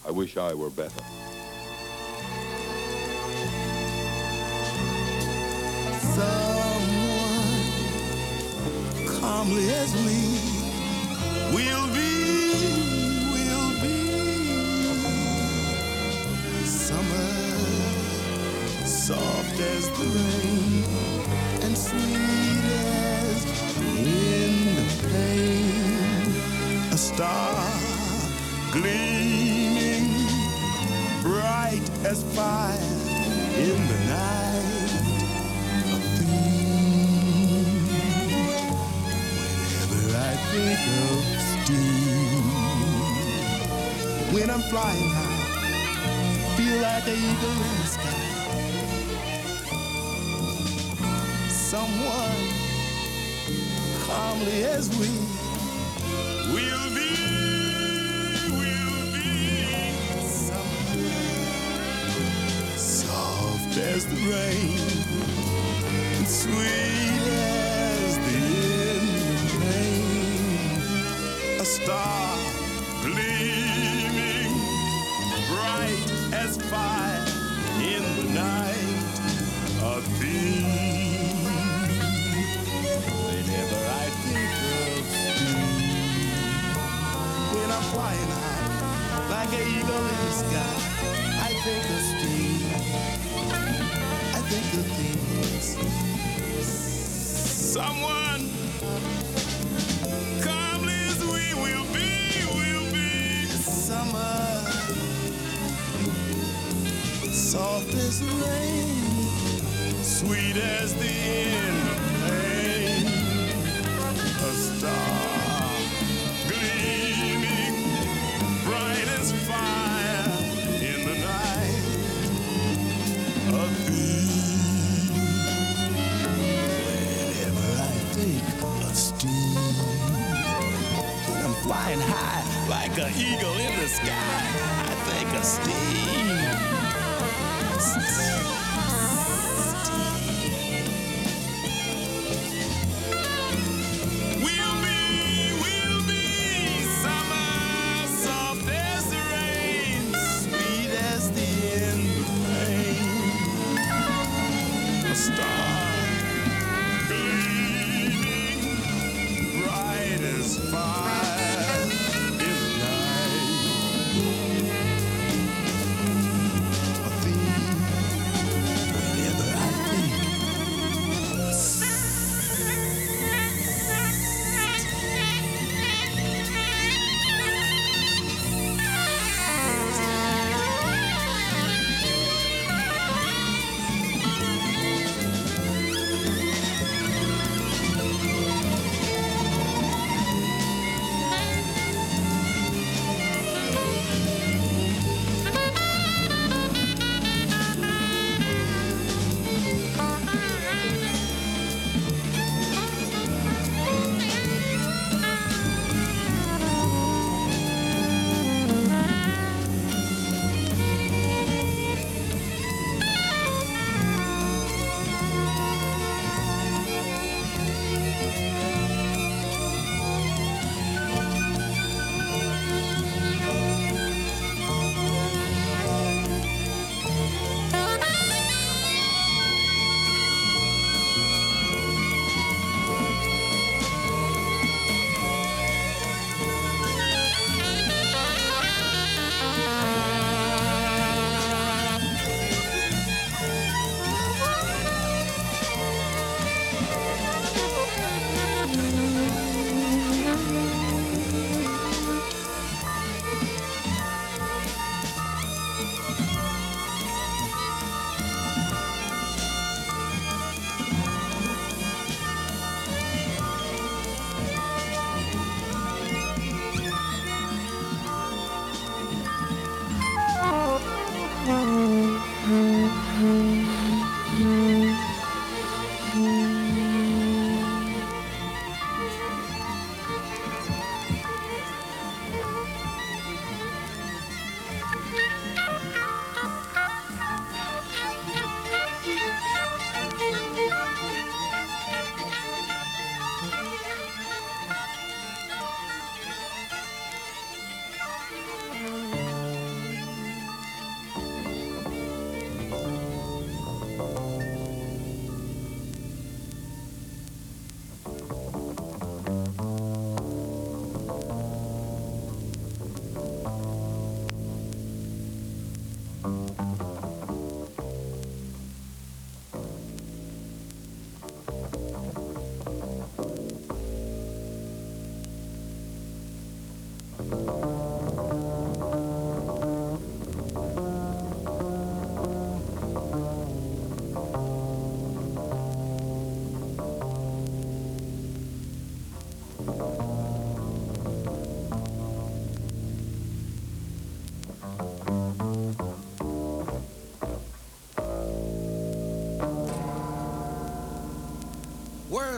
I wish I were better. Someone calmly as we will be summer, soft as the rain and sweet as in the pain, a star gleaming bright as fire in the night, a theme whenever I think of Steve. When I'm flying high, feel like an eagle in the sky. Someone calmly as we will be soft as the rain, and sweet as the evening rain, a star gleaming bright as fire in the night, a theme whenever I think of Steve. When I'm flying high like an eagle in the sky, I think of Steve. I think of things. Someone calmly as we will be summer, soft as the rain, sweet as the end of pain, a star gleaming bright as fire in the night, a theme whenever I think of Steve. When I'm flying high like an eagle in the sky, I think of Steve. We'll be summer, soft as the rain, sweet as the end of pain, a star gleaming bright as fire in the night, a theme whenever I think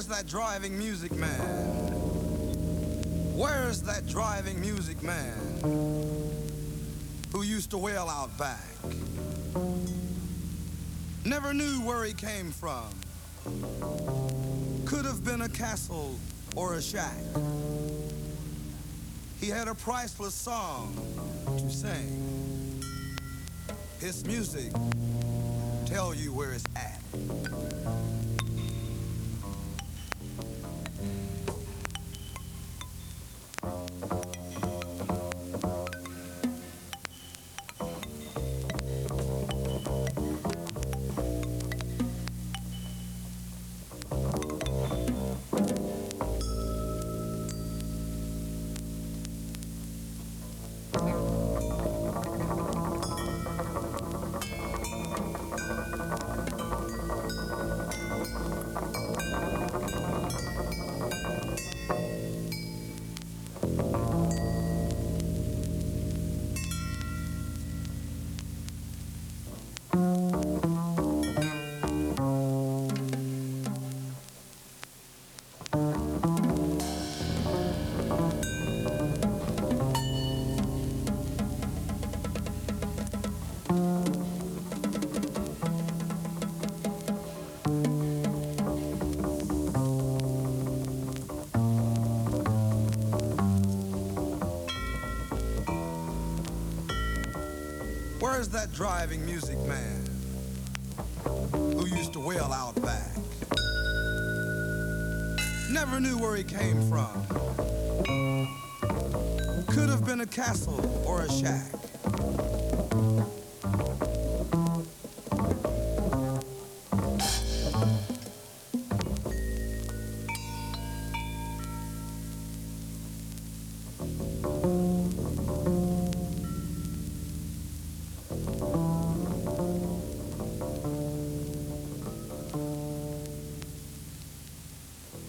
Where's that driving music man? Where's that driving music man who used to wail out back? Never knew where he came from. Could have been a castle or a shack. He had a priceless song to sing. His music tell you where it's at. Where's that driving music man who used to wail out back? Never knew where he came from. Could have been a castle or a shack.